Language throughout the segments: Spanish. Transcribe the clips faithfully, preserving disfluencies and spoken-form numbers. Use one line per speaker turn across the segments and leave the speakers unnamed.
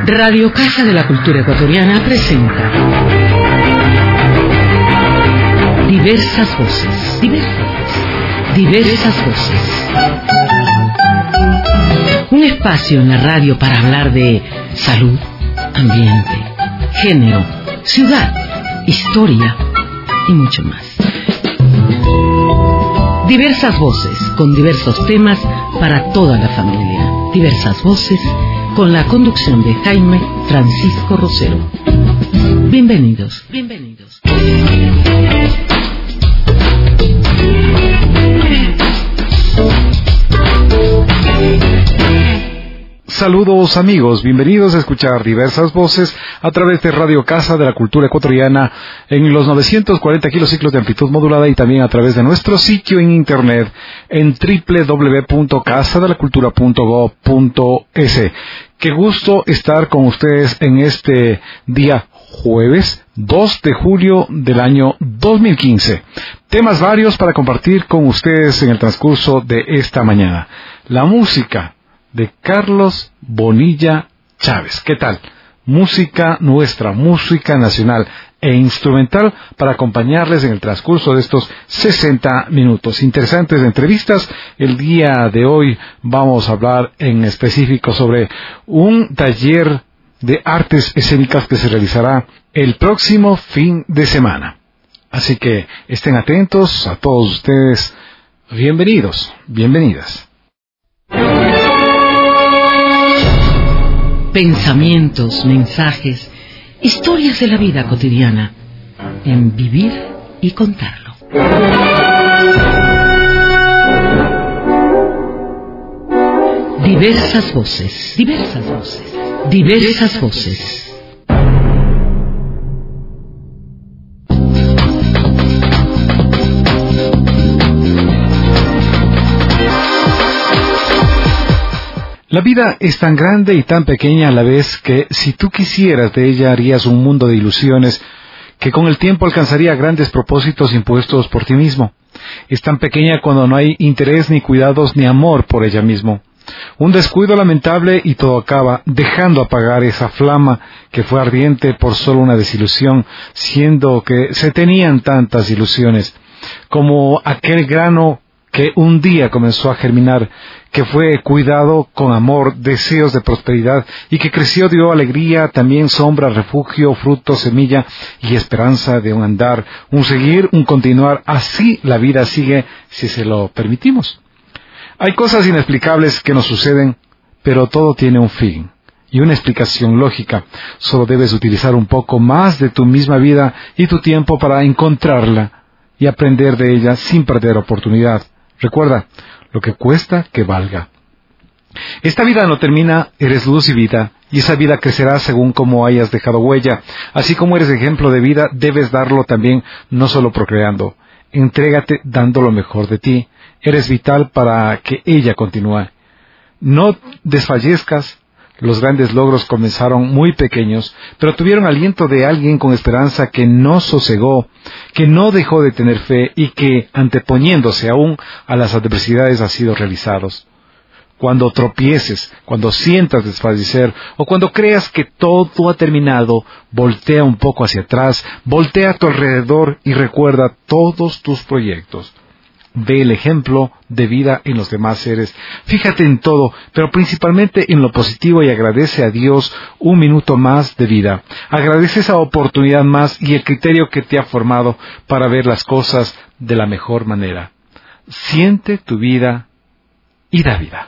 Radio Casa de la Cultura Ecuatoriana presenta Diversas Voces. Diversas, diversas voces. Un espacio en la radio para hablar de salud, ambiente, género, ciudad, historia y mucho más. Diversas voces con diversos temas para toda la familia. Diversas voces con la conducción de Jaime Francisco Rosero. Bienvenidos, bienvenidos.
Saludos amigos, bienvenidos a escuchar Diversas Voces a través de Radio Casa de la Cultura Ecuatoriana en los novecientos cuarenta kilociclos de amplitud modulada y también a través de nuestro sitio en internet en doble u doble u doble u punto casa de la cultura punto gob punto es. Qué gusto estar con ustedes en este día jueves dos de julio del año dos mil quince. Temas varios para compartir con ustedes en el transcurso de esta mañana. La música de Carlos Bonilla Chávez. ¿Qué tal? Música nuestra, música nacional e instrumental para acompañarles en el transcurso de estos sesenta minutos. Interesantes entrevistas. El día de hoy vamos a hablar en específico sobre un taller de artes escénicas que se realizará el próximo fin de semana. Así que estén atentos a todos ustedes. Bienvenidos, bienvenidas.
Pensamientos, mensajes, historias de la vida cotidiana, en Vivir y Contarlo. Diversas voces, diversas voces, diversas voces.
La vida es tan grande y tan pequeña a la vez que si tú quisieras de ella harías un mundo de ilusiones que con el tiempo alcanzaría grandes propósitos impuestos por ti mismo. Es tan pequeña cuando no hay interés ni cuidados ni amor por ella mismo. Un descuido lamentable y todo acaba dejando apagar esa flama que fue ardiente por solo una desilusión, siendo que se tenían tantas ilusiones, como aquel grano que un día comenzó a germinar, que fue cuidado con amor, deseos de prosperidad, y que creció, dio alegría, también sombra, refugio, fruto, semilla y esperanza de un andar, un seguir, un continuar. Así la vida sigue si se lo permitimos. Hay cosas inexplicables que nos suceden, pero todo tiene un fin y una explicación lógica. Solo debes utilizar un poco más de tu misma vida y tu tiempo para encontrarla y aprender de ella sin perder oportunidad. Recuerda, lo que cuesta que valga. Esta vida no termina, eres luz y vida, y esa vida crecerá según como hayas dejado huella. Así como eres ejemplo de vida, debes darlo también, no solo procreando. Entrégate dando lo mejor de ti. Eres vital para que ella continúe. No desfallezcas. Los grandes logros comenzaron muy pequeños, pero tuvieron aliento de alguien con esperanza que no sosegó, que no dejó de tener fe y que, anteponiéndose aún a las adversidades, ha sido realizados. Cuando tropieces, cuando sientas desfallecer o cuando creas que todo ha terminado, voltea un poco hacia atrás, voltea a tu alrededor y recuerda todos tus proyectos. Ve el ejemplo de vida en los demás seres. Fíjate en todo, pero principalmente en lo positivo y agradece a Dios un minuto más de vida. Agradece esa oportunidad más y el criterio que te ha formado para ver las cosas de la mejor manera. Siente tu vida y da vida.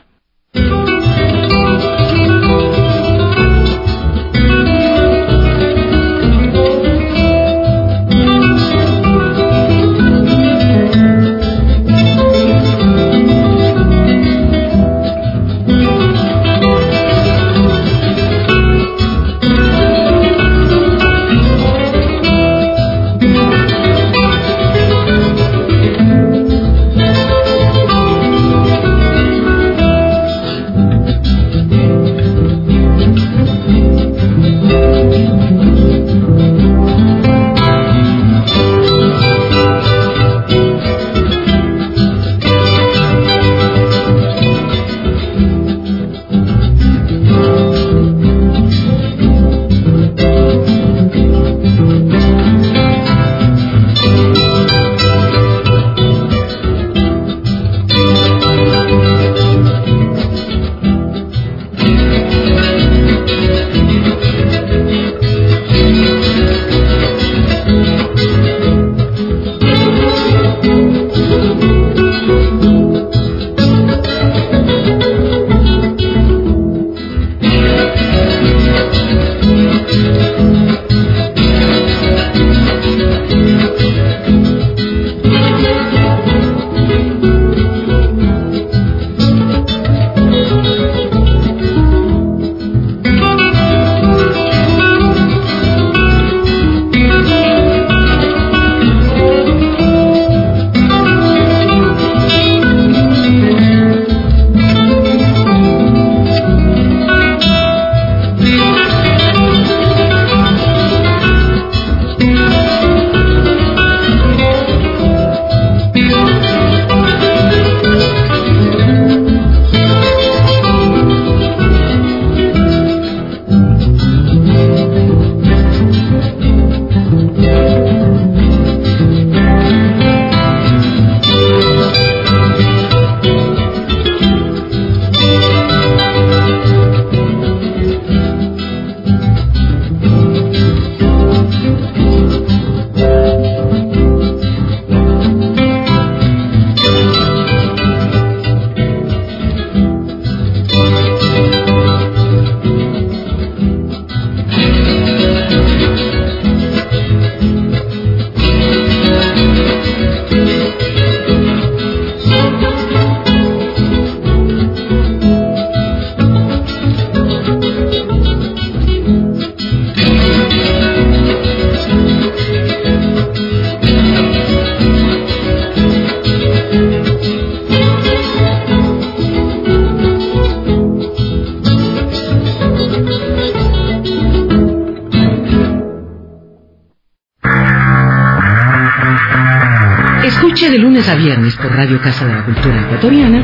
a viernes por Radio Casa de la Cultura Ecuatoriana.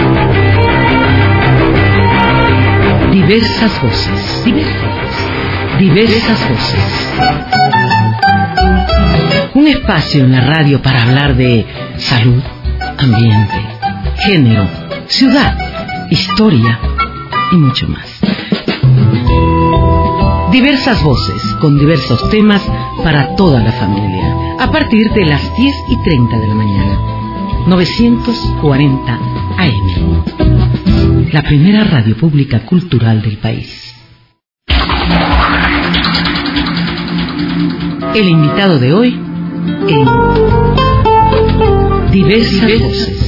Diversas voces. Diversas, diversas voces. Un espacio en la radio para hablar de salud, ambiente, género, ciudad, historia y mucho más. Diversas voces con diversos temas para toda la familia. A partir de las diez y treinta de la mañana. novecientos cuarenta A M. La primera radio pública cultural del país. El invitado de hoy en Diversas Voces.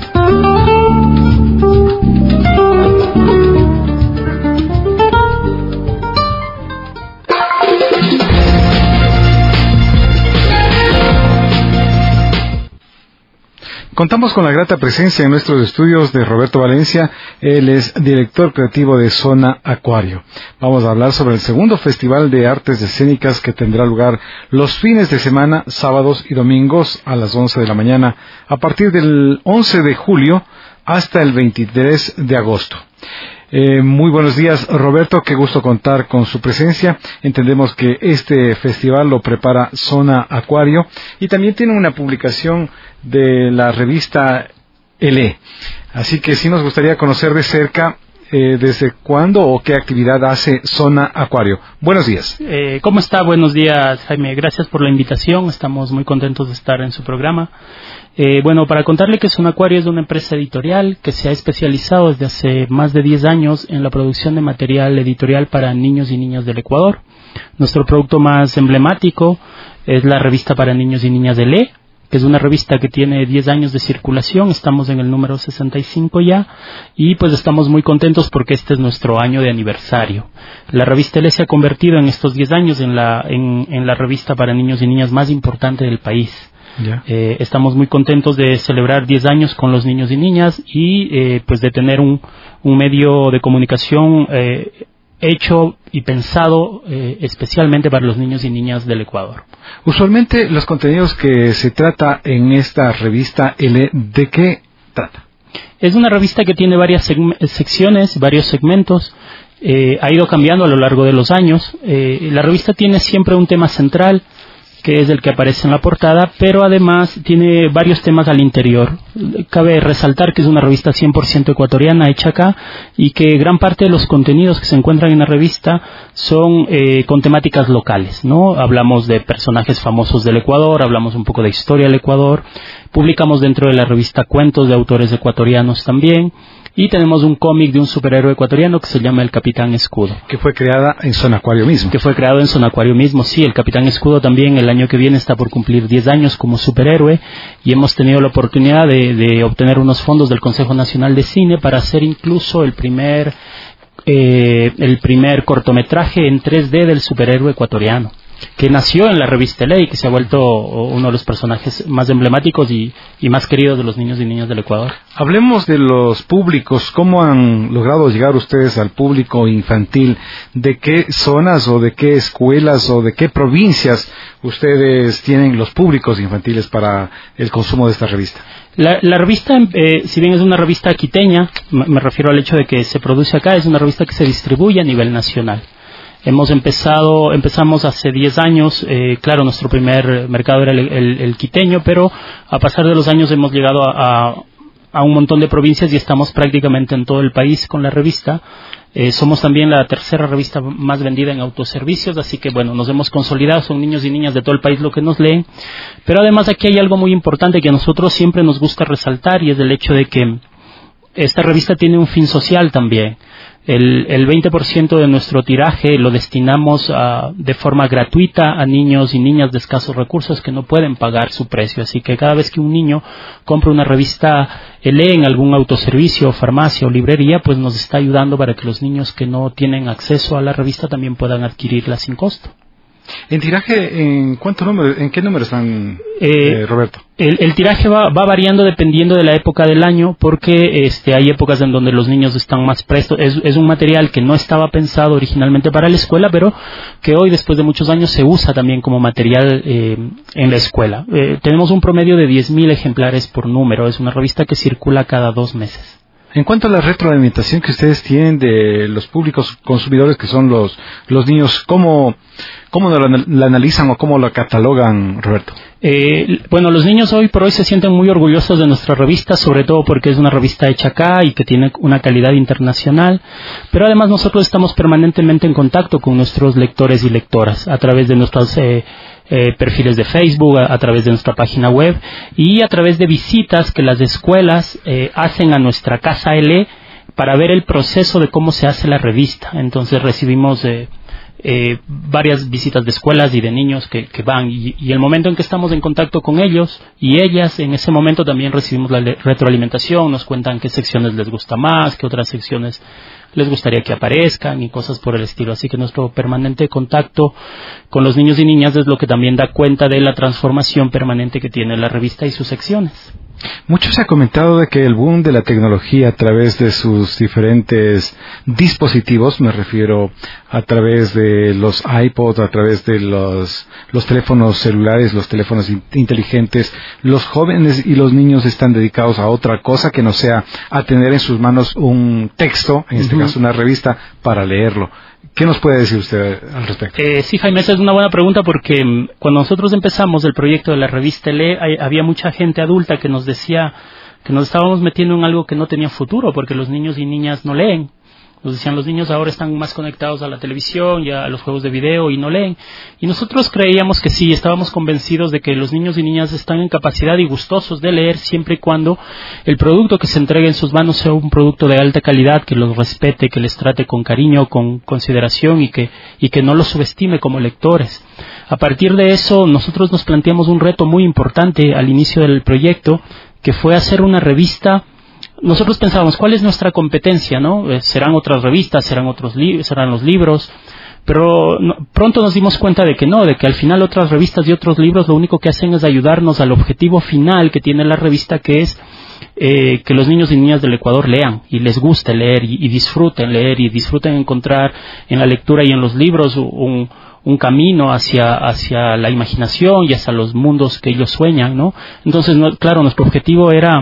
Contamos con la grata presencia en nuestros estudios de Roberto Valencia. Él es director creativo de Zona Acuario. Vamos a hablar sobre el segundo Festival de Artes Escénicas que tendrá lugar los fines de semana, sábados y domingos a las once de la mañana, a partir del once de julio hasta el veintitrés de agosto. Eh, muy buenos días, Roberto, qué gusto contar con su presencia. Entendemos que este festival lo prepara Zona Acuario y también tiene una publicación de la revista L E. Así que sí nos gustaría conocer de cerca eh, desde cuándo o qué actividad hace Zona Acuario. Buenos días.
Eh, ¿Cómo está? Buenos días, Jaime. Gracias por la invitación. Estamos muy contentos de estar en su programa. Eh, bueno, para contarle que Zona Acuario es una empresa editorial que se ha especializado desde hace más de diez años en la producción de material editorial para niños y niñas del Ecuador. Nuestro producto más emblemático es la revista para niños y niñas de L E, que es una revista que tiene diez años de circulación. Estamos en el número sesenta y cinco ya, y pues estamos muy contentos porque este es nuestro año de aniversario. La revista L E se ha convertido en estos diez años en la, en, en la revista para niños y niñas más importante del país. Yeah. Eh, estamos muy contentos de celebrar diez años con los niños y niñas y eh, pues de tener un, un medio de comunicación eh, hecho y pensado eh, especialmente para los niños y niñas del Ecuador.
Usualmente los contenidos que se trata en esta revista L E, ¿de qué trata?
Es una revista que tiene varias secciones, varios segmentos. Eh, ha ido cambiando a lo largo de los años. Eh, la revista tiene siempre un tema central, que es el que aparece en la portada, pero además tiene varios temas al interior. Cabe resaltar que es una revista cien por ciento ecuatoriana, hecha acá, y que gran parte de los contenidos que se encuentran en la revista son eh, con temáticas locales, ¿no? Hablamos de personajes famosos del Ecuador, hablamos un poco de historia del Ecuador, publicamos dentro de la revista cuentos de autores ecuatorianos también, y tenemos un cómic de un superhéroe ecuatoriano que se llama El Capitán Escudo.
Que fue creada en Zona Acuario mismo.
Que fue creado en Zona Acuario mismo, sí. El Capitán Escudo también el año que viene está por cumplir diez años como superhéroe y hemos tenido la oportunidad de, de obtener unos fondos del Consejo Nacional de Cine para hacer incluso el primer, eh, el primer cortometraje en tres D del superhéroe ecuatoriano, que nació en la revista L E y que se ha vuelto uno de los personajes más emblemáticos y, y más queridos de los niños y niñas del Ecuador.
Hablemos de los públicos. ¿Cómo han logrado llegar ustedes al público infantil? ¿De qué zonas o de qué escuelas o de qué provincias ustedes tienen los públicos infantiles para el consumo de esta revista?
La, la revista, eh, si bien es una revista quiteña, me, me refiero al hecho de que se produce acá, es una revista que se distribuye a nivel nacional. Hemos empezado, empezamos hace diez años, eh, claro, nuestro primer mercado era el, el, el quiteño, pero a pasar de los años hemos llegado a, a, a un montón de provincias y estamos prácticamente en todo el país con la revista. Eh, somos también la tercera revista más vendida en autoservicios, así que bueno, nos hemos consolidado, son niños y niñas de todo el país lo que nos leen. Pero además aquí hay algo muy importante que a nosotros siempre nos gusta resaltar y es el hecho de que esta revista tiene un fin social también. El, el veinte por ciento de nuestro tiraje lo destinamos a, de forma gratuita a niños y niñas de escasos recursos que no pueden pagar su precio. Así que cada vez que un niño compra una revista L E en algún autoservicio, farmacia o librería, pues nos está ayudando para que los niños que no tienen acceso a la revista también puedan adquirirla sin costo.
¿En tiraje, en cuánto número, en qué número están,
eh,
eh, Roberto?
El, el tiraje va, va variando dependiendo de la época del año, porque este, hay épocas en donde los niños están más prestos. Es, es un material que no estaba pensado originalmente para la escuela, pero que hoy, después de muchos años, se usa también como material eh, en la escuela. Eh, tenemos un promedio de diez mil ejemplares por número. Es una revista que circula cada dos meses.
En cuanto a la retroalimentación que ustedes tienen de los públicos consumidores que son los los niños, ¿cómo, cómo la, la analizan o cómo la catalogan, Roberto?
Eh, bueno, los niños hoy por hoy se sienten muy orgullosos de nuestra revista, sobre todo porque es una revista hecha acá y que tiene una calidad internacional, pero además nosotros estamos permanentemente en contacto con nuestros lectores y lectoras a través de nuestros eh, eh, perfiles de Facebook, a, a través de nuestra página web y a través de visitas que las escuelas eh, hacen a nuestra casa L E para ver el proceso de cómo se hace la revista. Entonces recibimos eh, Eh, varias visitas de escuelas y de niños que, que van y, y el momento en que estamos en contacto con ellos y ellas, en ese momento también recibimos la retroalimentación, nos cuentan qué secciones les gusta más, qué otras secciones les gustaría que aparezcan y cosas por el estilo. Así que nuestro permanente contacto con los niños y niñas es lo que también da cuenta de la transformación permanente que tiene la revista y sus secciones.
Mucho se ha comentado de que el boom de la tecnología a través de sus diferentes dispositivos, me refiero a través de los iPods, a través de los, los teléfonos celulares, los teléfonos in- inteligentes, los jóvenes y los niños están dedicados a otra cosa que no sea a tener en sus manos un texto, en este uh-huh. caso una revista, para leerlo. ¿Qué nos puede decir usted al respecto?
Eh, sí, Jaime, esa es una buena pregunta porque um, cuando nosotros empezamos el proyecto de la revista L E, hay, había mucha gente adulta que nos decía que nos estábamos metiendo en algo que no tenía futuro porque los niños y niñas no leen. Nos decían, los niños ahora están más conectados a la televisión y a los juegos de video y no leen. Y nosotros creíamos que sí, estábamos convencidos de que los niños y niñas están en capacidad y gustosos de leer siempre y cuando el producto que se entregue en sus manos sea un producto de alta calidad, que los respete, que les trate con cariño, con consideración y que, y que no los subestime como lectores. A partir de eso, nosotros nos planteamos un reto muy importante al inicio del proyecto, que fue hacer una revista. Nosotros pensábamos, ¿cuál es nuestra competencia, no? Eh, serán otras revistas, serán otros li- serán los libros, pero no, pronto nos dimos cuenta de que no, de que al final otras revistas y otros libros lo único que hacen es ayudarnos al objetivo final que tiene la revista, que es eh, que los niños y niñas del Ecuador lean y les guste leer y, y disfruten leer y disfruten encontrar en la lectura y en los libros un un camino hacia hacia la imaginación y hacia los mundos que ellos sueñan, ¿no? Entonces, no, claro, nuestro objetivo era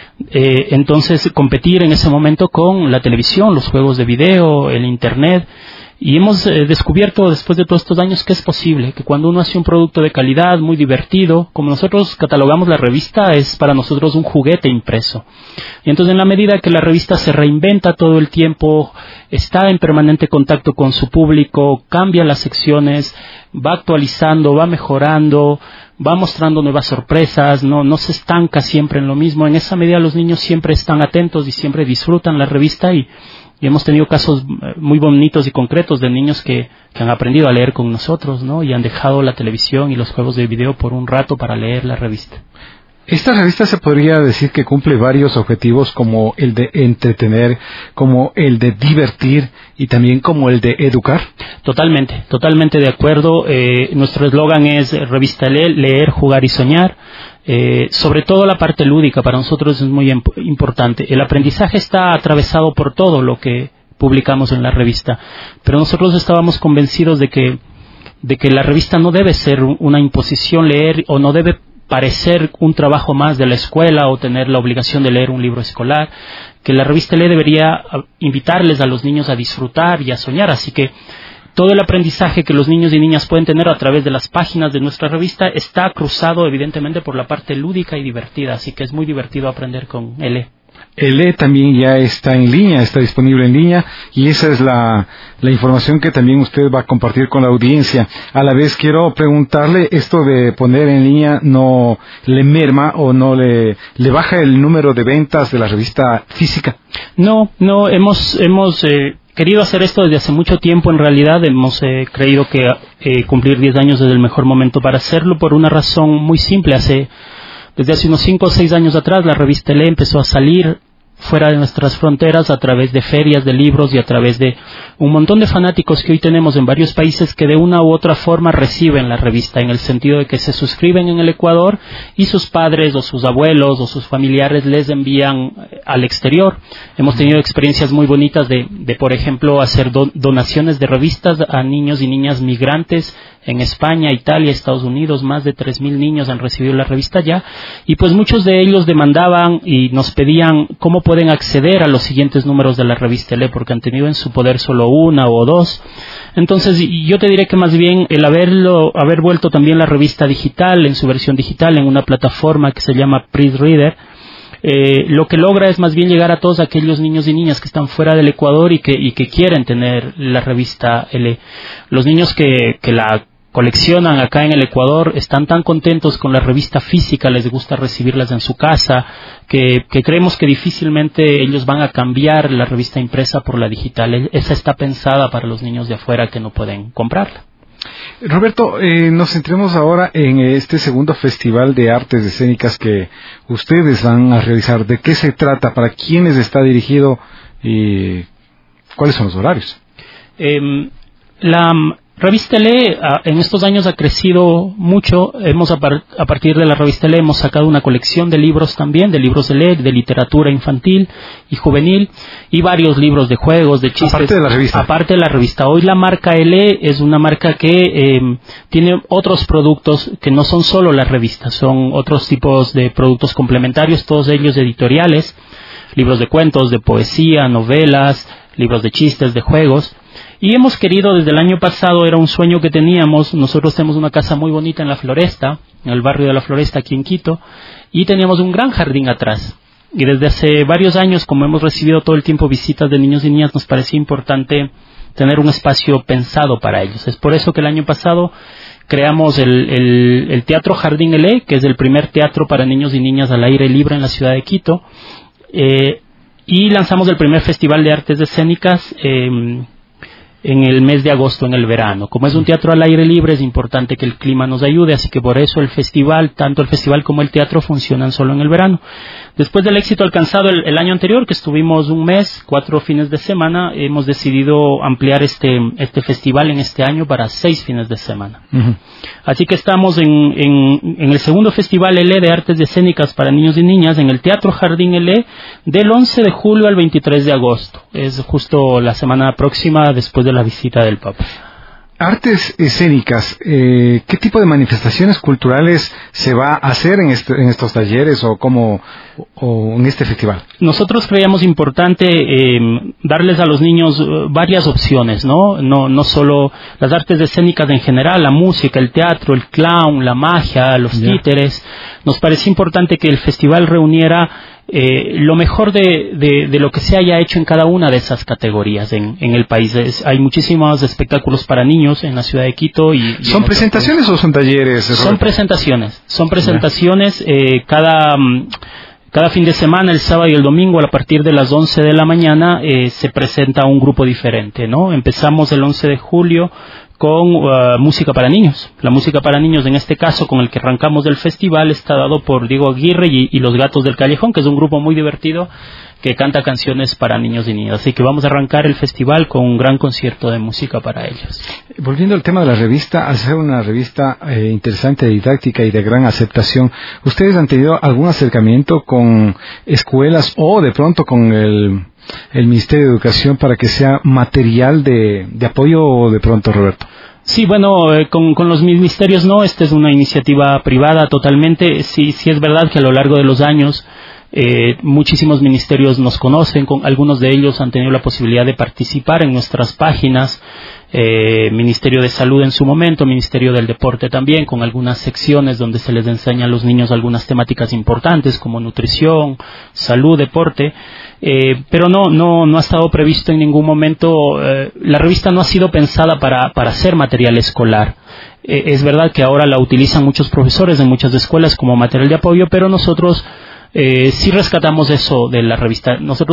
Eh, entonces competir en ese momento con la televisión, los juegos de video, el internet, y hemos eh, descubierto después de todos estos años que es posible, que cuando uno hace un producto de calidad, muy divertido, como nosotros catalogamos la revista, es para nosotros un juguete impreso. Y entonces en la medida que la revista se reinventa todo el tiempo, está en permanente contacto con su público, cambia las secciones, va actualizando, va mejorando, va mostrando nuevas sorpresas, no, no se estanca siempre en lo mismo. En esa medida los niños siempre están atentos y siempre disfrutan la revista y, y hemos tenido casos muy bonitos y concretos de niños que, que han aprendido a leer con nosotros, ¿no? Y han dejado la televisión y los juegos de video por un rato para leer la revista.
Esta revista se podría decir que cumple varios objetivos, como el de entretener, como el de divertir y también como el de educar.
Totalmente, totalmente de acuerdo. Eh, nuestro eslogan es Revista L E, leer, jugar y soñar. Eh, sobre todo la parte lúdica para nosotros es muy imp- importante. El aprendizaje está atravesado por todo lo que publicamos en la revista, pero nosotros estábamos convencidos de que de que la revista no debe ser una imposición leer o no debe parecer un trabajo más de la escuela o tener la obligación de leer un libro escolar, que la revista L E debería invitarles a los niños a disfrutar y a soñar, así que todo el aprendizaje que los niños y niñas pueden tener a través de las páginas de nuestra revista está cruzado evidentemente por la parte lúdica y divertida, así que es muy divertido aprender con L E.
L E también ya está en línea, está disponible en línea y esa es la, la información que también usted va a compartir con la audiencia. A la vez quiero preguntarle, ¿esto de poner en línea no le merma o no le, le baja el número de ventas de la revista física?
No, no, hemos, hemos eh, querido hacer esto desde hace mucho tiempo. En realidad hemos eh, creído que eh, cumplir diez años es el mejor momento para hacerlo por una razón muy simple. Hace Desde hace unos cinco o seis años atrás la revista L E empezó a salir fuera de nuestras fronteras a través de ferias de libros y a través de un montón de fanáticos que hoy tenemos en varios países que de una u otra forma reciben la revista, en el sentido de que se suscriben en el Ecuador y sus padres o sus abuelos o sus familiares les envían al exterior. Hemos tenido experiencias muy bonitas de, de por ejemplo, hacer do, donaciones de revistas a niños y niñas migrantes en España, Italia, Estados Unidos. Más de tres mil niños han recibido la revista ya, y pues muchos de ellos demandaban y nos pedían cómo pueden acceder a los siguientes números de la revista L E, porque han tenido en su poder solo una o dos. Entonces yo te diré que más bien el haberlo, haber vuelto también la revista digital, en su versión digital, en una plataforma que se llama Print Reader, Eh, lo que logra es más bien llegar a todos aquellos niños y niñas que están fuera del Ecuador y que, y que quieren tener la revista L E. Los niños que, que la coleccionan acá en el Ecuador están tan contentos con la revista física, les gusta recibirlas en su casa, que, que creemos que difícilmente ellos van a cambiar la revista impresa por la digital. Esa está pensada para los niños de afuera que no pueden comprarla.
Roberto, eh, nos centremos ahora en este segundo Festival de Artes Escénicas que ustedes van a realizar. ¿De qué se trata? ¿Para quiénes está dirigido? ¿Y cuáles son los horarios?
Eh, la revista L E en estos años ha crecido mucho. Hemos a, par, a partir de la revista L E hemos sacado una colección de libros también, de libros de L E, de literatura infantil y juvenil, y varios libros de juegos, de chistes.
Aparte de la revista.
Aparte de la revista. Hoy la marca L E es una marca que eh, tiene otros productos que no son solo las revistas, son otros tipos de productos complementarios, todos ellos editoriales, libros de cuentos, de poesía, novelas, libros de chistes, de juegos. Y hemos querido desde el año pasado, era un sueño que teníamos, nosotros tenemos una casa muy bonita en La Floresta, en el barrio de La Floresta aquí en Quito, y teníamos un gran jardín atrás. Y desde hace varios años, como hemos recibido todo el tiempo visitas de niños y niñas, nos parecía importante tener un espacio pensado para ellos. Es por eso que el año pasado creamos el, el, el Teatro Jardín L E, que es el primer teatro para niños y niñas al aire libre en la ciudad de Quito, eh, y lanzamos el primer Festival de Artes Escénicas eh, en el mes de agosto, en el verano. Como es un teatro al aire libre, es importante que el clima nos ayude, así que por eso el festival, tanto el festival como el teatro, funcionan solo en el verano. Después del éxito alcanzado el, el año anterior, que estuvimos un mes, cuatro fines de semana, hemos decidido ampliar este, este festival en este año para seis fines de semana. Uh-huh. Así que estamos en, en, en el segundo Festival L E de Artes Escénicas para niños y niñas, en el Teatro Jardín L E, del once de julio al veintitrés de agosto. Es justo la semana próxima después de la visita del Papa.
Artes escénicas, eh, ¿qué tipo de manifestaciones culturales se va a hacer en, este, en estos talleres o, como, o en este festival?
Nosotros creíamos importante eh, darles a los niños uh, varias opciones, ¿no? No, no solo las artes escénicas en general, la música, el teatro, el clown, la magia, los yeah. títeres. Nos parecía importante que el festival reuniera Eh, lo mejor de, de, de lo que se haya hecho en cada una de esas categorías en, en el país. Es, hay muchísimos espectáculos para niños en la ciudad de Quito. Y, y
¿Son presentaciones o son talleres?
Son presentaciones. Son presentaciones eh, cada... Cada fin de semana, el sábado y el domingo, a partir de las once de la mañana, eh, se presenta un grupo diferente, ¿no? Empezamos el once de julio con uh, música para niños. La música para niños, en este caso, con el que arrancamos del festival, está dado por Diego Aguirre y, y Los Gatos del Callejón, que es un grupo muy divertido que canta canciones para niños y niñas. Así que vamos a arrancar el festival con un gran concierto de música para ellos.
Volviendo al tema de la revista, al ser una revista eh, interesante, didáctica y de gran aceptación, ¿ustedes han tenido algún acercamiento con escuelas o de pronto con el, el Ministerio de Educación para que sea material de, de apoyo de pronto, Roberto?
Sí, bueno, eh, con, con los ministerios no, esta es una iniciativa privada totalmente. Sí, sí es verdad que a lo largo de los años Eh, muchísimos ministerios nos conocen, con algunos de ellos han tenido la posibilidad de participar en nuestras páginas, eh, Ministerio de Salud en su momento, Ministerio del Deporte también, con algunas secciones donde se les enseña a los niños algunas temáticas importantes como nutrición, salud, deporte, eh, pero no, no, no ha estado previsto en ningún momento, eh, la revista no ha sido pensada para, para ser material escolar. Eh, es verdad que ahora la utilizan muchos profesores en muchas escuelas como material de apoyo, pero nosotros Eh, sí rescatamos eso de la revista. Nosotros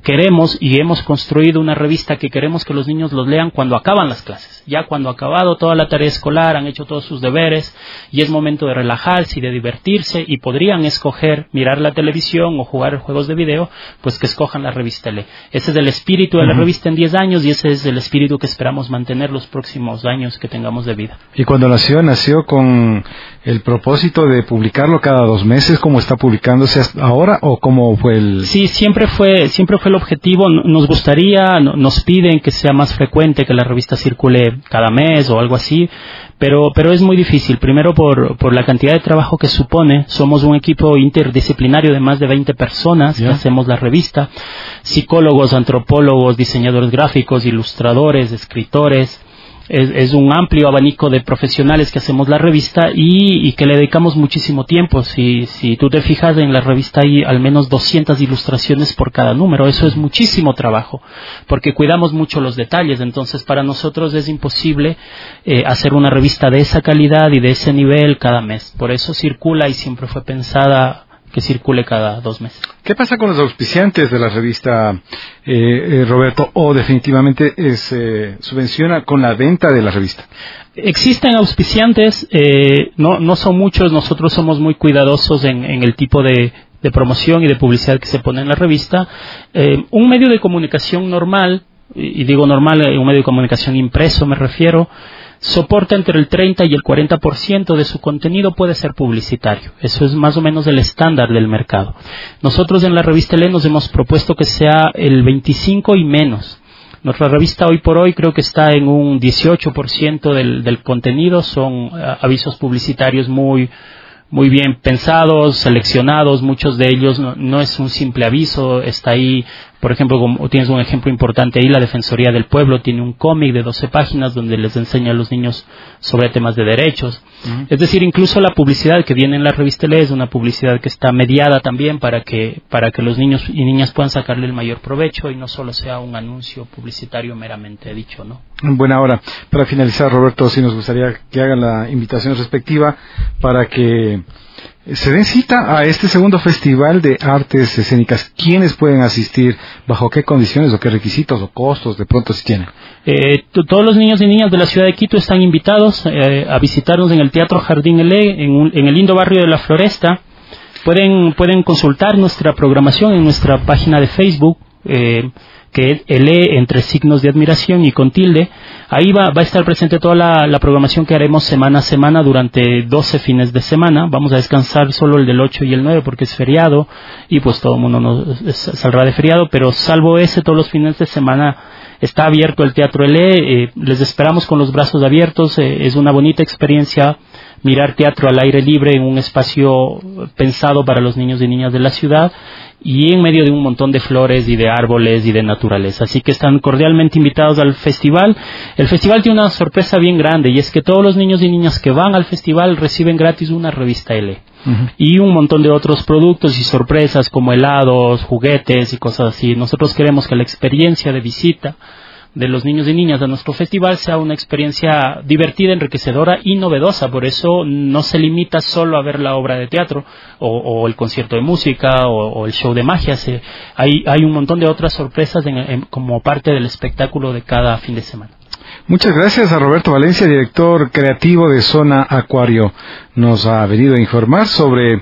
queremos y hemos construido una revista que queremos que los niños los lean cuando acaban las clases. Ya cuando ha acabado toda la tarea escolar, han hecho todos sus deberes y es momento de relajarse y de divertirse y podrían escoger mirar la televisión o jugar juegos de video, pues que escojan la revista L E. Ese es el espíritu de la uh-huh. revista en diez años y ese es el espíritu que esperamos mantener los próximos años que tengamos de vida.
Y cuando nació, nació con el propósito de publicarlo cada dos meses, ¿cómo está publicándose hasta ahora o cómo fue el...?
Sí, siempre fue, siempre fue el objetivo. Nos gustaría, nos piden que sea más frecuente, que la revista circule cada mes o algo así, pero pero es muy difícil. Primero por por la cantidad de trabajo que supone. Somos un equipo interdisciplinario de más de veinte personas yeah. que hacemos la revista. Psicólogos, antropólogos, diseñadores gráficos, ilustradores, escritores. Es, es un amplio abanico de profesionales que hacemos la revista y, y que le dedicamos muchísimo tiempo. Si, si tú te fijas, en la revista hay al menos doscientas ilustraciones por cada número. Eso es muchísimo trabajo, porque cuidamos mucho los detalles. Entonces, para nosotros es imposible eh, hacer una revista de esa calidad y de ese nivel cada mes. Por eso circula y siempre fue pensada que circule cada dos meses.
¿Qué pasa con los auspiciantes de la revista, eh, eh, Roberto? ¿O definitivamente se eh, subvenciona con la venta de la revista?
Existen auspiciantes, eh, no, no son muchos. Nosotros somos muy cuidadosos en, en el tipo de, de promoción y de publicidad que se pone en la revista. Eh, un medio de comunicación normal, y digo normal, un medio de comunicación impreso me refiero, soporta entre el treinta y el cuarenta por ciento de su contenido puede ser publicitario. Eso es más o menos el estándar del mercado. Nosotros en la revista L E nos hemos propuesto que sea el veinticinco y menos. Nuestra revista hoy por hoy creo que está en un dieciocho por ciento del, del contenido. Son uh, avisos publicitarios muy muy bien pensados, seleccionados. Muchos de ellos no, no es un simple aviso. Está ahí, por ejemplo, como tienes un ejemplo importante ahí, la Defensoría del Pueblo tiene un cómic de doce páginas donde les enseña a los niños sobre temas de derechos. Uh-huh. Es decir, incluso la publicidad que viene en la revista L E es una publicidad que está mediada también para que para que los niños y niñas puedan sacarle el mayor provecho y no solo sea un anuncio publicitario meramente dicho, ¿no?
Buena hora. Para finalizar, Roberto, sí nos gustaría que hagan la invitación respectiva para que se den cita a este segundo Festival de Artes Escénicas. ¿Quiénes pueden asistir? ¿Bajo qué condiciones o qué requisitos o costos de pronto si tienen?
Eh, t- todos los niños y niñas de la ciudad de Quito están invitados eh, a visitarnos en el Teatro Jardín L E, en, un, en el lindo barrio de La Floresta. Pueden, pueden consultar nuestra programación en nuestra página de Facebook, eh, que es L E entre signos de admiración y con tilde. Ahí va, va a estar presente toda la, la programación que haremos semana a semana durante doce fines de semana. Vamos a descansar solo el del ocho y el nueve porque es feriado y pues todo el mundo nos saldrá de feriado, pero salvo ese, todos los fines de semana está abierto el Teatro L E. Eh, les esperamos con los brazos abiertos. Eh, es una bonita experiencia mirar teatro al aire libre en un espacio pensado para los niños y niñas de la ciudad y en medio de un montón de flores y de árboles y de naturaleza. Así que están cordialmente invitados al festival. El festival tiene una sorpresa bien grande y es que todos los niños y niñas que van al festival reciben gratis una revista L E. Uh-huh. Y un montón de otros productos y sorpresas como helados, juguetes y cosas así. Nosotros queremos que la experiencia de visita de los niños y niñas a nuestro festival sea una experiencia divertida, enriquecedora y novedosa. Por eso no se limita solo a ver la obra de teatro o, o el concierto de música o, o el show de magia. Se, hay, hay un montón de otras sorpresas en, en, como parte del espectáculo de cada fin de semana.
Muchas gracias a Roberto Valencia, director creativo de Zona Acuario. Nos ha venido a informar sobre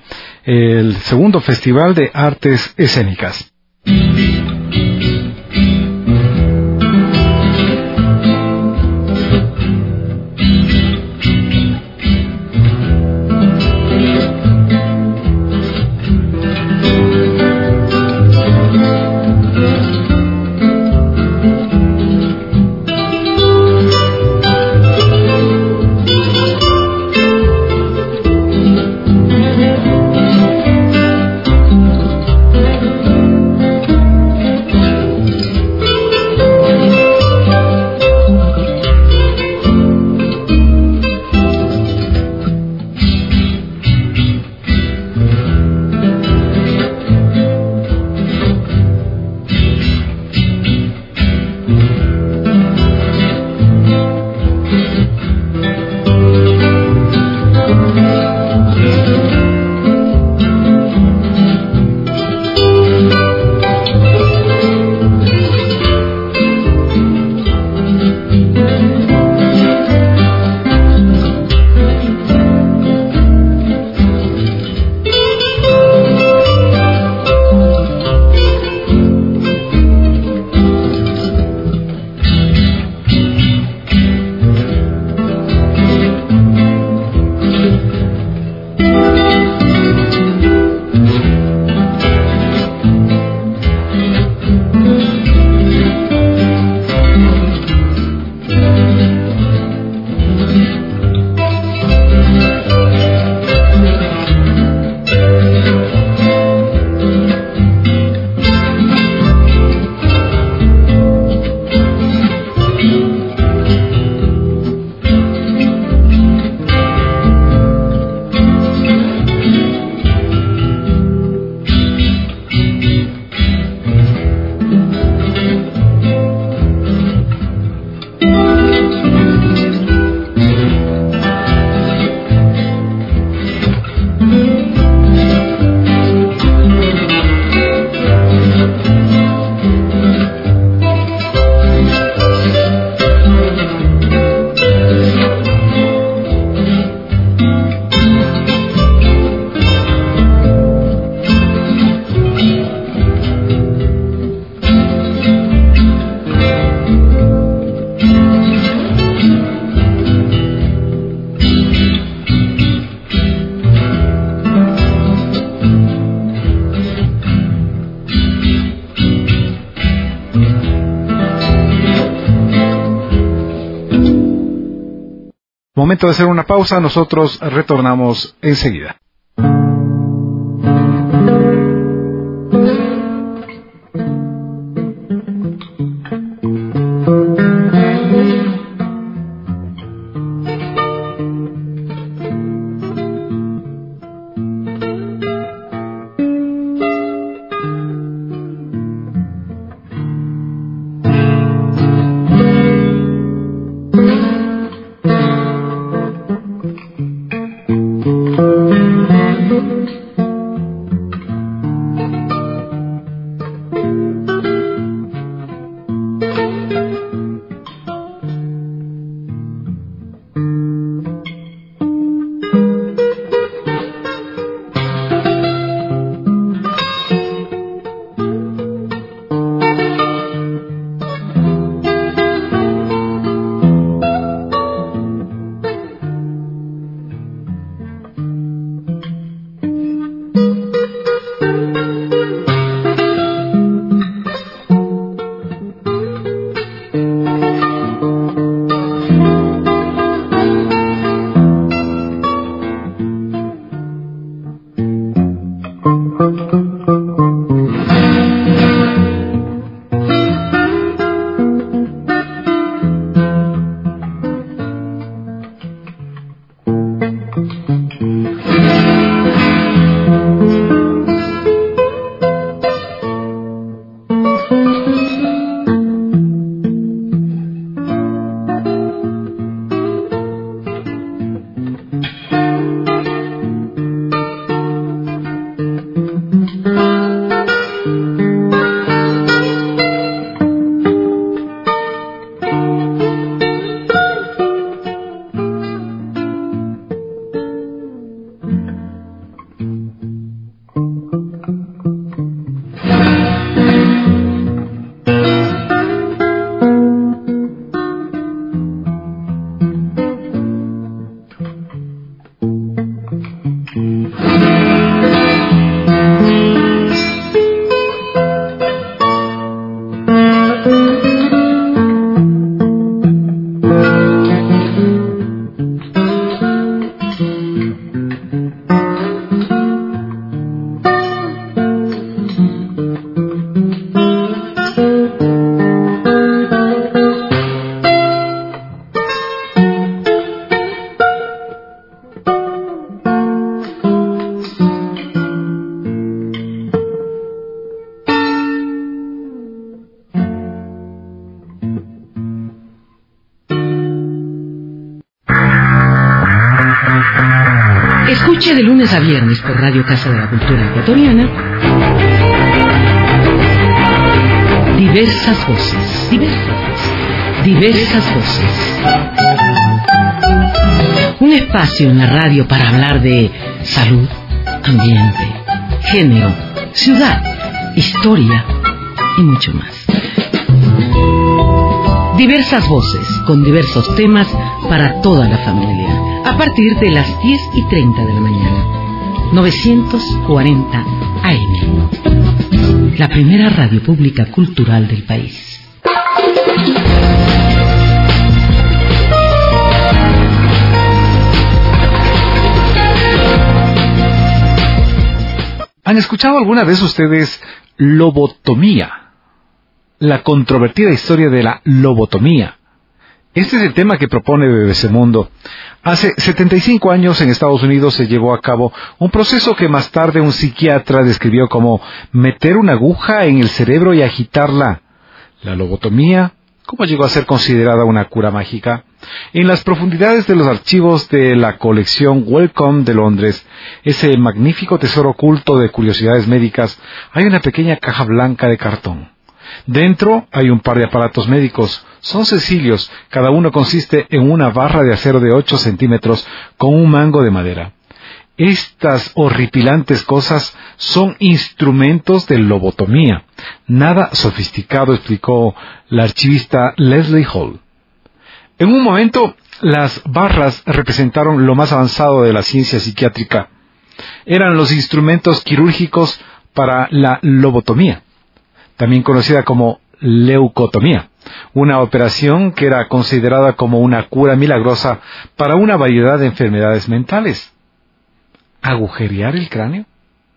el segundo Festival de Artes Escénicas. Momento de hacer una pausa, nosotros retornamos enseguida.
Escuche de lunes a viernes por Radio Casa de la Cultura Ecuatoriana diversas voces, diversas voces, diversas voces. Un espacio en la radio para hablar de salud, ambiente, género, ciudad, historia y mucho más. Diversas voces con diversos temas para toda la familia. A partir de las diez y treinta de la mañana. novecientos cuarenta A M. La primera radio pública cultural del país.
¿Han escuchado alguna vez ustedes lobotomía? La controvertida historia de la lobotomía. Este es el tema que propone B B C Mundo. Hace setenta y cinco años en Estados Unidos se llevó a cabo un proceso que más tarde un psiquiatra describió como meter una aguja en el cerebro y agitarla. La lobotomía, ¿cómo llegó a ser considerada una cura mágica? En las profundidades de los archivos de la colección Wellcome de Londres, ese magnífico tesoro oculto de curiosidades médicas, hay una pequeña caja blanca de cartón. Dentro hay un par de aparatos médicos. Son sencillos, cada uno consiste en una barra de acero de ocho centímetros con un mango de madera. Estas horripilantes cosas son instrumentos de lobotomía. Nada sofisticado, explicó la archivista Leslie Hall. En un momento, las barras representaron lo más avanzado de la ciencia psiquiátrica. Eran los instrumentos quirúrgicos para la lobotomía, también conocida como leucotomía. una operación que era considerada como una cura milagrosa para una variedad de enfermedades mentales. ¿Agujerear el cráneo?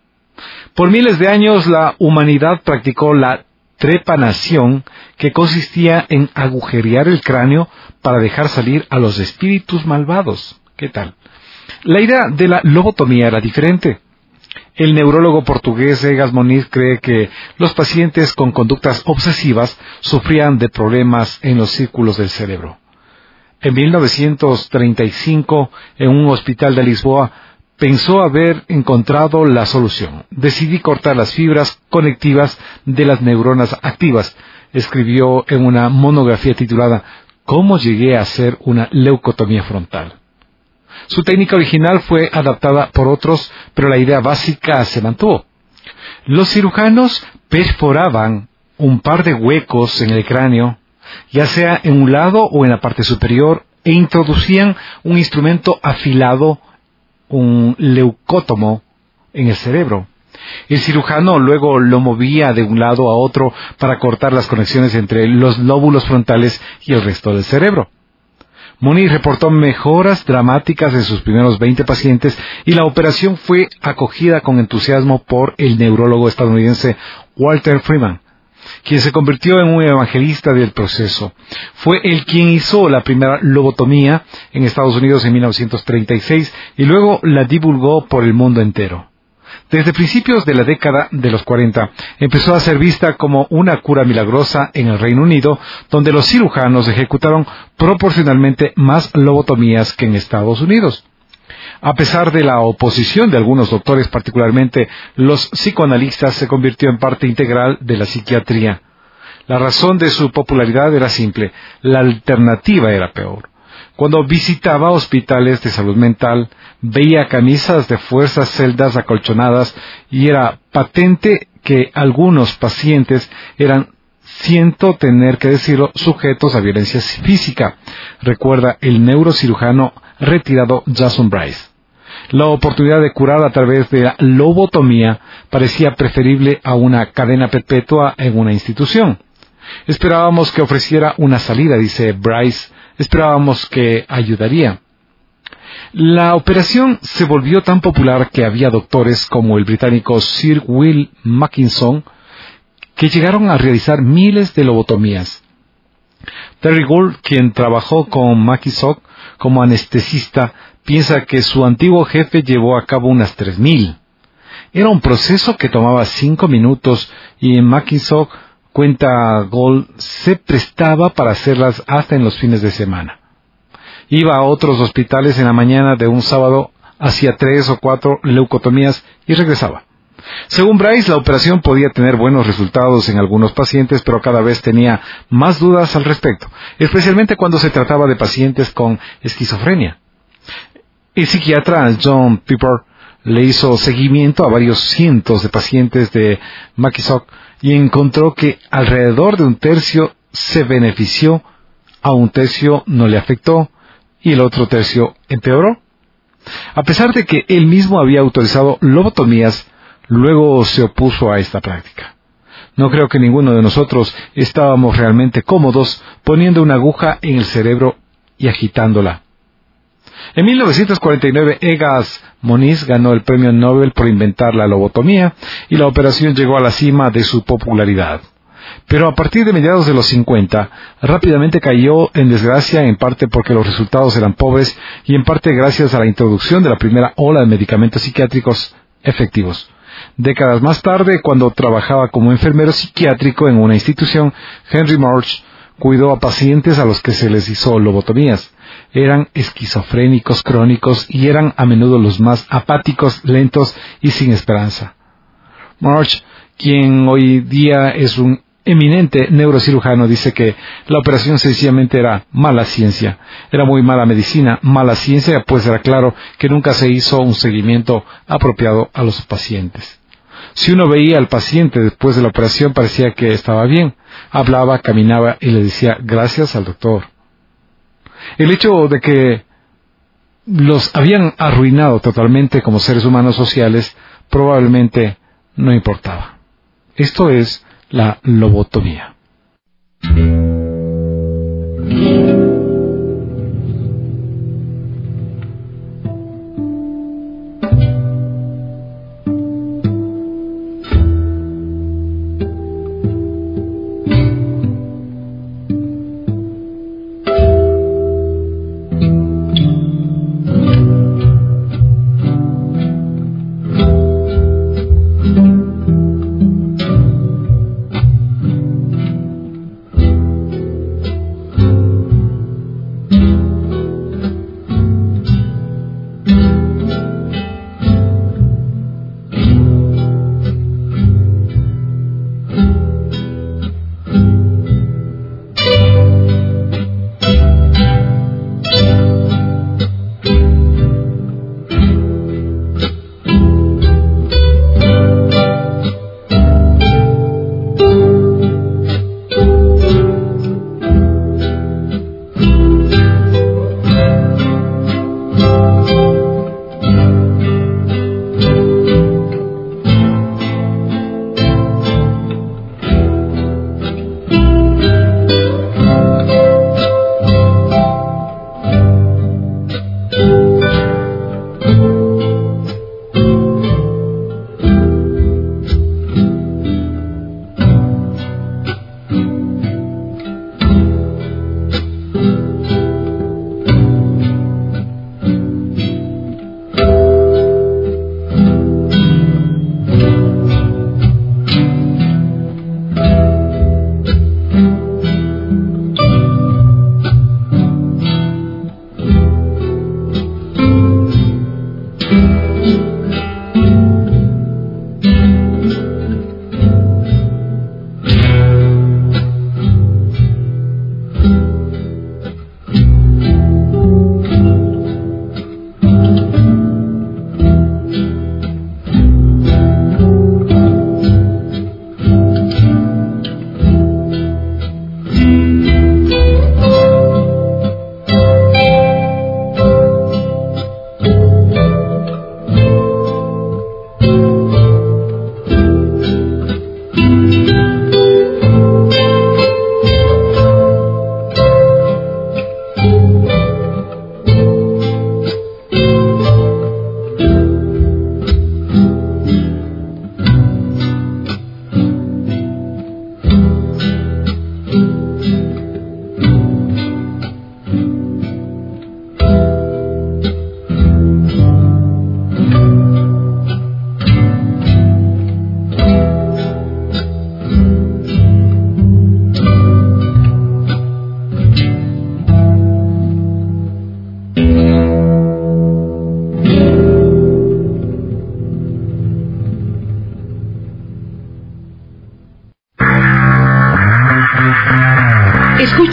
Por miles de años la humanidad practicó la trepanación, que consistía en agujerear el cráneo para dejar salir a los espíritus malvados. ¿Qué tal? La idea de la lobotomía era diferente. El neurólogo portugués Egas Moniz cree que los pacientes con conductas obsesivas sufrían de problemas en los círculos del cerebro. En mil novecientos treinta y cinco, en un hospital de Lisboa, pensó haber encontrado la solución. Decidí cortar las fibras conectivas de las neuronas activas. Escribió en una monografía titulada ¿Cómo llegué a hacer una leucotomía frontal? Su técnica original fue adaptada por otros, pero la idea básica se mantuvo. Los cirujanos perforaban un par de huecos en el cráneo, ya sea en un lado o en la parte superior, e introducían un instrumento afilado, un leucótomo, en el cerebro. El cirujano luego lo movía de un lado a otro para cortar las conexiones entre los lóbulos frontales y el resto del cerebro. Moniz reportó mejoras dramáticas en sus primeros veinte pacientes y la operación fue acogida con entusiasmo por el neurólogo estadounidense Walter Freeman, quien se convirtió en un evangelista del proceso. Fue él quien hizo la primera lobotomía en Estados Unidos en mil novecientos treinta y seis y luego la divulgó por el mundo entero. Desde principios de la década de los cuarenta, empezó a ser vista como una cura milagrosa en el Reino Unido, donde los cirujanos ejecutaron proporcionalmente más lobotomías que en Estados Unidos. A pesar de la oposición de algunos doctores, particularmente los psicoanalistas, se convirtió en parte integral de la psiquiatría. La razón de su popularidad era simple: la alternativa era peor. Cuando visitaba hospitales de salud mental, veía camisas de fuerzas, celdas acolchonadas, y era patente que algunos pacientes eran, siento tener que decirlo, sujetos a violencia física, recuerda el neurocirujano retirado Jason Bryce. La oportunidad de curar a través de la lobotomía parecía preferible a una cadena perpetua en una institución. Esperábamos que ofreciera una salida, dice Bryce. Esperábamos que ayudaría. La operación se volvió tan popular que había doctores como el británico Sir Will Mackinson que llegaron a realizar miles de lobotomías. Terry Gould, quien trabajó con Mackinson como anestesista, piensa que su antiguo jefe llevó a cabo unas tres mil. Era un proceso que tomaba cinco minutos y en Mackinson, cuenta Gould, se prestaba para hacerlas hasta en los fines de semana. Iba a otros hospitales en la mañana de un sábado, hacía tres o cuatro leucotomías y regresaba. Según Bryce, la operación podía tener buenos resultados en algunos pacientes, pero cada vez tenía más dudas al respecto, especialmente cuando se trataba de pacientes con esquizofrenia. El psiquiatra John Piper le hizo seguimiento a varios cientos de pacientes de Mackinson y encontró que alrededor de un tercio se benefició, a un tercio no le afectó y el otro tercio empeoró. A pesar de que él mismo había autorizado lobotomías, luego se opuso a esta práctica. No creo que ninguno de nosotros estábamos realmente cómodos poniendo una aguja en el cerebro y agitándola. En mil novecientos cuarenta y nueve, Egas Moniz ganó el premio Nobel por inventar la lobotomía y la operación llegó a la cima de su popularidad. Pero a partir de mediados de los cincuenta, rápidamente cayó en desgracia, en parte porque los resultados eran pobres y en parte gracias a la introducción de la primera ola de medicamentos psiquiátricos efectivos. Décadas más tarde, cuando trabajaba como enfermero psiquiátrico en una institución, Henry March cuidó a pacientes a los que se les hizo lobotomías. Eran esquizofrénicos crónicos y eran a menudo los más apáticos, lentos y sin esperanza. March, quien hoy día es un eminente neurocirujano, dice que la operación sencillamente era mala ciencia. Era muy mala medicina, mala ciencia, pues era claro que nunca se hizo un seguimiento apropiado a los pacientes. Si uno veía al paciente después de la operación, parecía que estaba bien. Hablaba, caminaba y le decía gracias al doctor. El hecho de que los habían arruinado totalmente como seres humanos sociales probablemente no importaba. Esto es la lobotomía.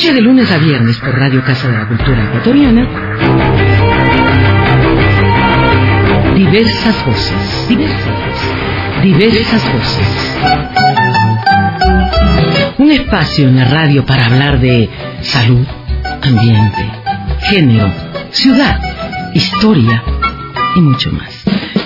Escuche de lunes a viernes por Radio Casa de la Cultura Ecuatoriana diversas voces, diversas voces, diversas voces. Un espacio en la radio para hablar de salud, ambiente, género, ciudad, historia y mucho más.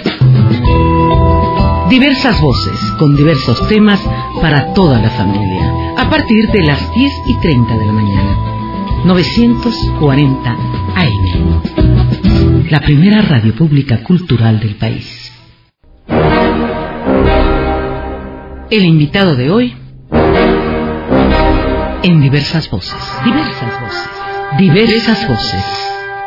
Diversas voces con diversos temas para toda la familia. A partir de las diez y treinta de la mañana. novecientos cuarenta A M. La primera radio pública cultural del país. El invitado de hoy en diversas voces. Diversas voces. Diversas voces.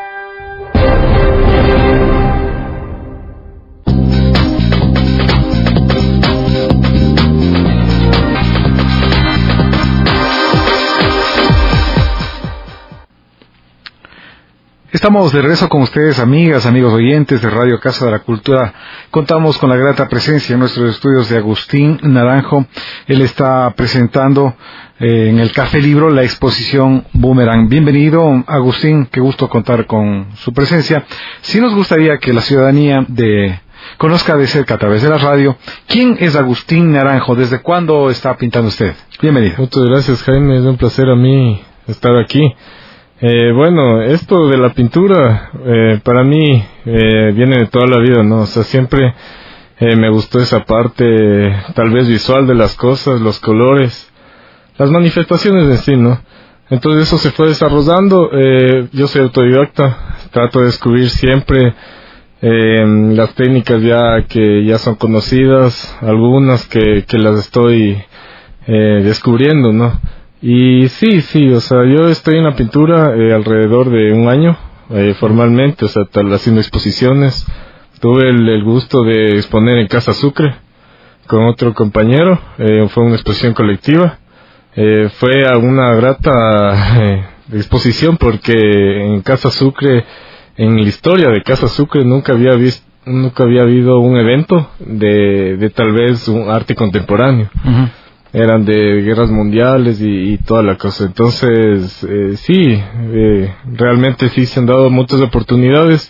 Estamos de regreso con ustedes, amigas, amigos oyentes de Radio Casa de la Cultura. Contamos con la grata presencia en nuestros estudios de Agustín Naranjo. Él está presentando eh, en el Café Libro la exposición Boomerang. Bienvenido, Agustín, qué gusto contar con su presencia. Sí nos gustaría que la ciudadanía de conozca de cerca a través de la radio quién es Agustín Naranjo, desde cuándo está pintando usted. Bienvenido.
Muchas gracias, Jaime, es un placer a mí estar aquí. Eh, bueno, esto de la pintura, eh, para mí, eh, viene de toda la vida, ¿no? O sea, siempre eh, me gustó esa parte, tal vez visual de las cosas, los colores, las manifestaciones en sí, ¿no? Entonces eso se fue desarrollando, eh, yo soy autodidacta, trato de descubrir siempre eh, las técnicas ya que ya son conocidas, algunas que, que las estoy eh, descubriendo, ¿no? Y sí, sí, o sea, yo estoy en la pintura eh, alrededor de un año, eh, formalmente, o sea, tal, haciendo exposiciones. Tuve el, el gusto de exponer en Casa Sucre con otro compañero, eh, fue una exposición colectiva. Eh, fue una grata eh, exposición porque en Casa Sucre, en la historia de Casa Sucre, nunca había visto, nunca había habido un evento de, de tal vez un arte contemporáneo. Uh-huh. Eran de guerras mundiales y, y toda la cosa. Entonces, eh, sí, eh, realmente sí se han dado muchas oportunidades.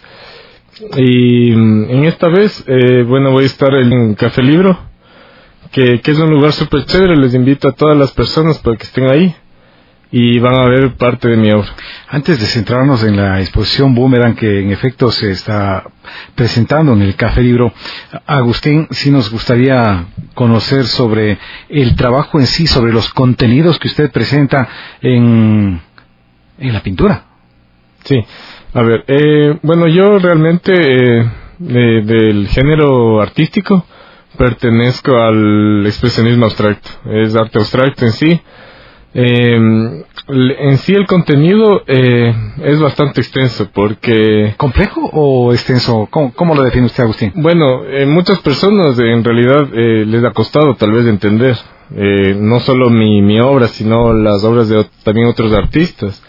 Y en esta vez, eh, bueno, voy a estar en Café Libro, que, que es un lugar súper chévere. Les invito a todas las personas para que estén ahí y van a ver parte de mi obra.
Antes de centrarnos en la exposición Boomerang, que en efecto se está presentando en el Café Libro, Agustín, sí nos gustaría conocer sobre el trabajo en sí, sobre los contenidos que usted presenta en, en la pintura.
Sí, a ver, eh, bueno, yo realmente eh, de, del género artístico pertenezco al expresionismo abstracto, es arte abstracto en sí. Eh, en sí el contenido eh, es bastante extenso porque...
¿Complejo o extenso? ¿Cómo, cómo lo define usted, Agustín?
Bueno, eh, muchas personas en realidad eh, les ha costado tal vez entender eh, no solo mi, mi obra, sino las obras de también otros artistas,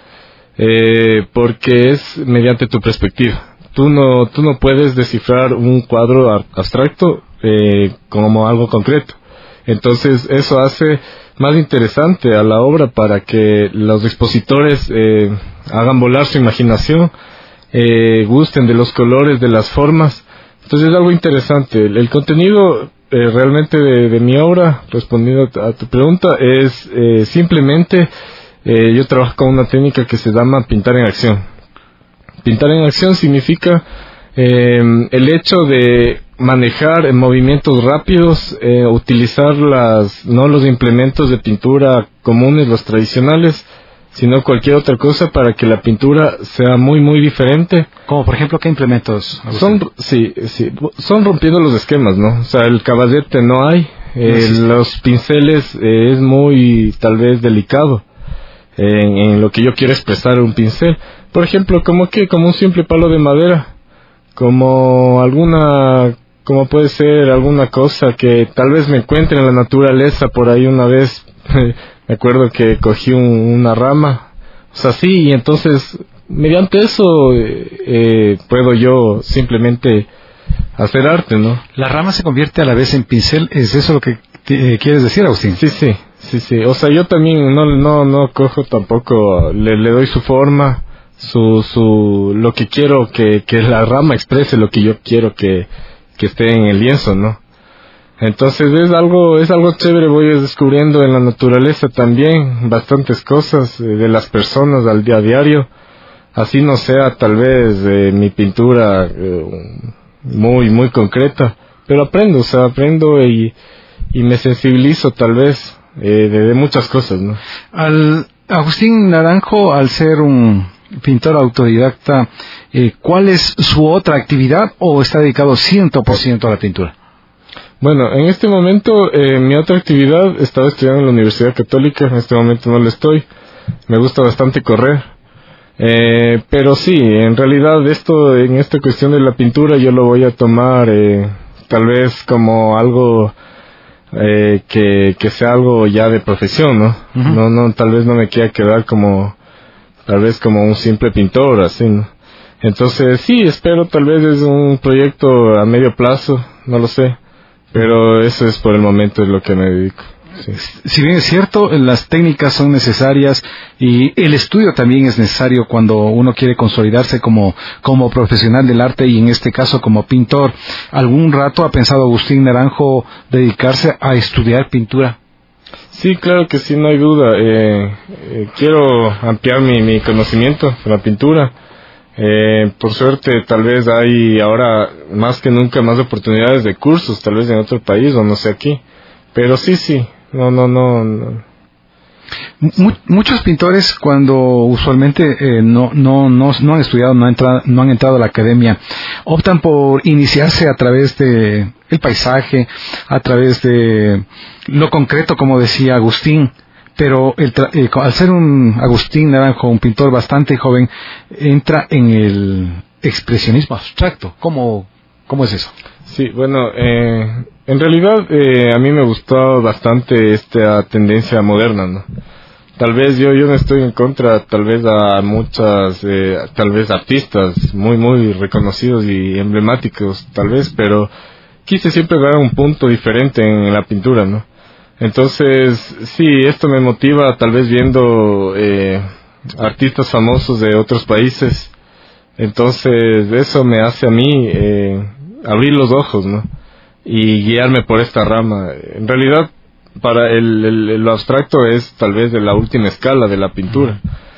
eh, porque es mediante tu perspectiva. Tú no, tú no puedes descifrar un cuadro abstracto eh, como algo concreto. Entonces eso hace más interesante a la obra para que los expositores eh, hagan volar su imaginación, eh, gusten de los colores, de las formas. Entonces es algo interesante. El, el contenido eh, realmente de, de mi obra, respondiendo a tu pregunta, es eh, simplemente eh, yo trabajo con una técnica que se llama pintar en acción. Pintar en acción significa eh, el hecho de manejar en movimientos rápidos, eh, utilizar las no los implementos de pintura comunes, los tradicionales, sino cualquier otra cosa para que la pintura sea muy muy diferente.
Como por ejemplo, ¿qué implementos?
Son sí, sí, son rompiendo los esquemas, ¿no? O sea, el caballete no hay, eh, sí, sí. Los pinceles eh, es muy tal vez delicado en, en lo que yo quiero expresar un pincel. Por ejemplo, como que como un simple palo de madera, como alguna como puede ser alguna cosa que tal vez me encuentre en la naturaleza por ahí una vez. Me acuerdo que cogí un, una rama, o sea, sí, y entonces mediante eso eh, eh, puedo yo simplemente hacer arte, ¿no?
La rama se convierte a la vez en pincel, ¿es eso lo que eh, quieres decir, Agustín?
Sí, sí, Sí, sí, o sea, yo también no no no cojo tampoco, le, le doy su forma, su su lo que quiero que, que la rama exprese lo que yo quiero que, que esté en el lienzo, ¿no? Entonces es algo es algo chévere, voy descubriendo en la naturaleza también bastantes cosas eh, de las personas al día a diario, así no sea tal vez eh, mi pintura eh, muy muy concreta, pero aprendo, o sea, aprendo y, y me sensibilizo tal vez eh, de, de muchas cosas, ¿no?
Al Agustín Naranjo, al ser un pintor autodidacta, eh, ¿cuál es su otra actividad o está dedicado cien por ciento a la pintura?
Bueno, en este momento eh, mi otra actividad, estaba estudiando en la Universidad Católica, en este momento no lo estoy, me gusta bastante correr, eh, pero sí, en realidad esto, en esta cuestión de la pintura yo lo voy a tomar eh, tal vez como algo eh, que, que sea algo ya de profesión, ¿no? Uh-huh. No, no, tal vez no me quiera quedar como, tal vez como un simple pintor, así, ¿no? Entonces sí, espero tal vez es un proyecto a medio plazo, no lo sé. Pero eso es por el momento es lo que me dedico. Sí.
Si bien es cierto, las técnicas son necesarias y el estudio también es necesario cuando uno quiere consolidarse como, como profesional del arte y en este caso como pintor. ¿Algún rato ha pensado Agustín Naranjo dedicarse a estudiar pintura?
Sí, claro que sí, no hay duda. Eh, eh, quiero ampliar mi, mi conocimiento de la pintura. Eh, por suerte tal vez hay ahora más que nunca más oportunidades de cursos, tal vez en otro país o no sé aquí, pero sí, sí, no, no, no, no.
Muchos pintores cuando usualmente eh, no, no, no, no han estudiado, no han, entrado, no han entrado a la academia, optan por iniciarse a través de el paisaje, a través de lo concreto, como decía Agustín. Pero el tra- eh, al ser un Agustín Naranjo, un pintor bastante joven, entra en el expresionismo abstracto. ¿Cómo, cómo es eso?
Sí, bueno, eh, en realidad eh, a mí me gustó bastante esta tendencia moderna, ¿no? Tal vez yo yo no estoy en contra, tal vez a muchas, eh, tal vez artistas muy muy reconocidos y emblemáticos, tal vez, pero quise siempre dar un punto diferente en la pintura, ¿no? Entonces, sí, esto me motiva tal vez viendo eh, artistas famosos de otros países. Entonces, eso me hace a mí eh, abrir los ojos, ¿no? Y guiarme por esta rama. En realidad, para el, el, lo abstracto es tal vez de la última escala de la pintura.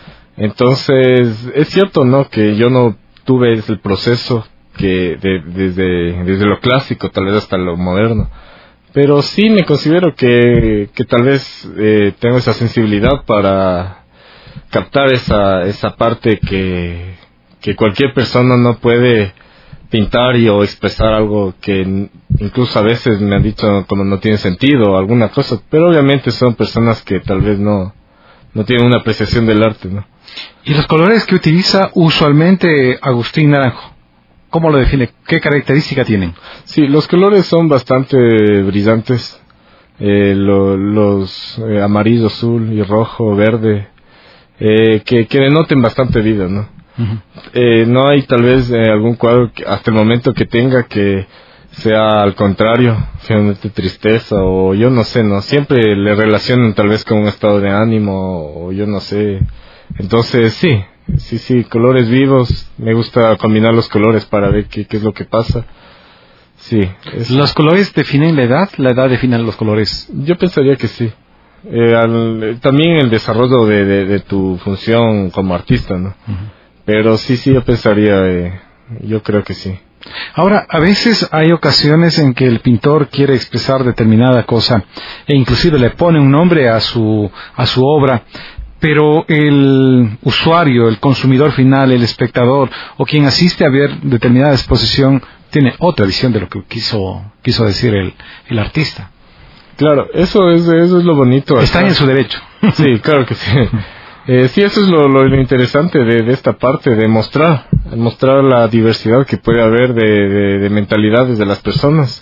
Entonces, es cierto, ¿no? Que yo no tuve ese proceso que de, desde, desde lo clásico tal vez hasta lo moderno. Pero sí me considero que, que tal vez eh, tengo esa sensibilidad para captar esa, esa parte que, que cualquier persona no puede pintar y o expresar algo que incluso a veces me han dicho como no tiene sentido o alguna cosa, pero obviamente son personas que tal vez no, no tienen una apreciación del arte, ¿no?
¿Y los colores que utiliza usualmente Agustín Naranjo? ¿Cómo lo define? ¿Qué característica tienen?
Sí, los colores son bastante brillantes. Eh, lo, los eh, amarillo, azul y rojo, verde, eh, que, que denoten bastante vida, ¿no? Uh-huh. Eh, no hay tal vez eh, algún cuadro que, hasta el momento que tenga que sea al contrario, finalmente tristeza o yo no sé, ¿no? Siempre le relacionan tal vez con un estado de ánimo o yo no sé. Entonces, sí. Sí, sí, colores vivos. Me gusta combinar los colores para ver qué, qué es lo que pasa. Sí. Es...
¿Los colores definen la edad? ¿La edad define los colores?
Yo pensaría que sí. Eh, al, también el desarrollo de, de, de tu función como artista, ¿no? Uh-huh. Pero sí, sí, yo pensaría, eh, yo creo que sí.
Ahora, a veces hay ocasiones en que el pintor quiere expresar determinada cosa e inclusive le pone un nombre a su, a su obra. Pero el usuario, el consumidor final, el espectador o quien asiste a ver determinada exposición tiene otra visión de lo que quiso quiso decir el, el artista.
Claro, eso es eso es lo bonito.
Están en su derecho.
Sí, claro que sí. Eh, sí, eso es lo, lo, lo interesante de, de esta parte, de mostrar, mostrar la diversidad que puede haber de, de, de mentalidades de las personas.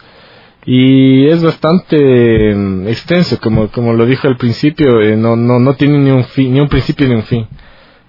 Y es bastante eh, extenso, como como lo dije al principio, eh, no no no tiene ni un fin, ni un principio ni un fin.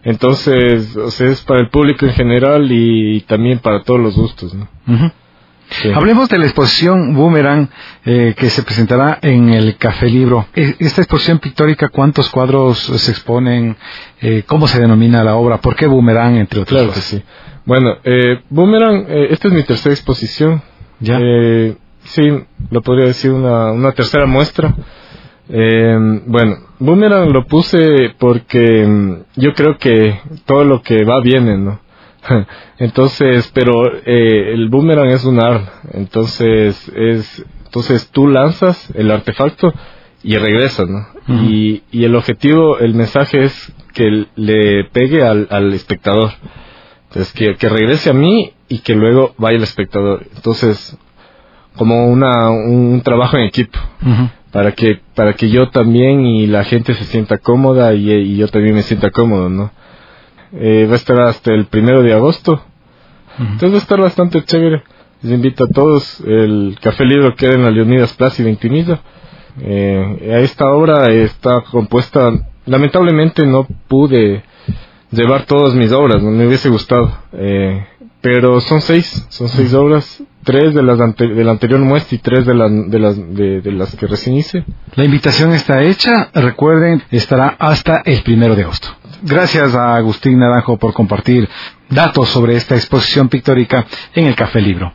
Entonces, o sea, es para el público en general y, y también para todos los gustos, ¿no?
Uh-huh.
Sí.
Hablemos de la exposición Boomerang eh, que se presentará en el Café Libro. Esta exposición pictórica, ¿cuántos cuadros se exponen? Eh, ¿Cómo se denomina la obra? ¿Por qué Boomerang, entre otras
Claro
cosas?
que sí. Bueno, eh, Boomerang, eh, esta es mi tercera exposición.
¿Ya?
Eh, sí, lo podría decir una, una tercera muestra. Eh, bueno, Boomerang lo puse porque mm, yo creo que todo lo que va viene, ¿no? Entonces, pero eh, el boomerang es un arma, entonces es, entonces tú lanzas el artefacto y regresa, ¿no? Uh-huh. Y, y el objetivo, el mensaje es que le pegue al, al espectador, entonces que, que regrese a mí y que luego vaya el espectador. Entonces, como una un, un trabajo en equipo. Uh-huh. para que para que yo también y la gente se sienta cómoda y, y yo también me sienta cómodo, ¿no? Eh, va a estar hasta el primero de agosto. Uh-huh. Entonces va a estar bastante chévere. Les invito a todos. El Café Libro queda en la Leonidas Plaza y Ventimiglia. Eh, a esta obra está compuesta. Lamentablemente no pude llevar todas mis obras, no me hubiese gustado. Eh, pero son seis, son seis uh-huh. obras. Tres de las ante, de la anterior muestra y tres de, la, de, las, de, de las que recién hice.
La invitación está hecha. Recuerden, estará hasta el primero de agosto. Gracias a Agustín Naranjo por compartir datos sobre esta exposición pictórica en el Café Libro.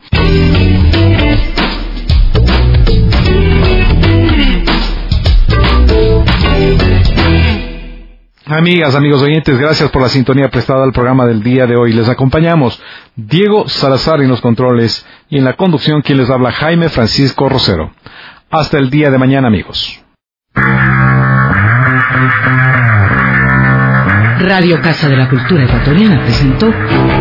Amigas, amigos oyentes, gracias por la sintonía prestada al programa del día de hoy. Les acompañamos Diego Salazar en los controles y en la conducción quien les habla Jaime Francisco Rosero. Hasta el día de mañana, amigos.
Radio Casa de la Cultura Ecuatoriana presentó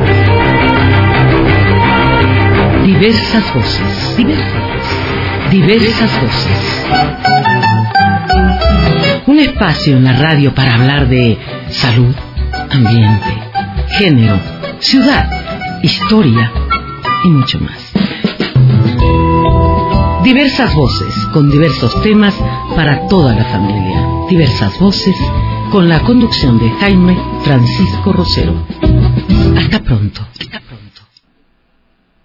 Diversas Voces. Diversas, diversas Voces. Un espacio en la radio para hablar de salud, ambiente, género, ciudad, historia y mucho más. Diversas Voces, con diversos temas para toda la familia. Diversas Voces, con la conducción de Jaime Francisco Rosero. Hasta pronto.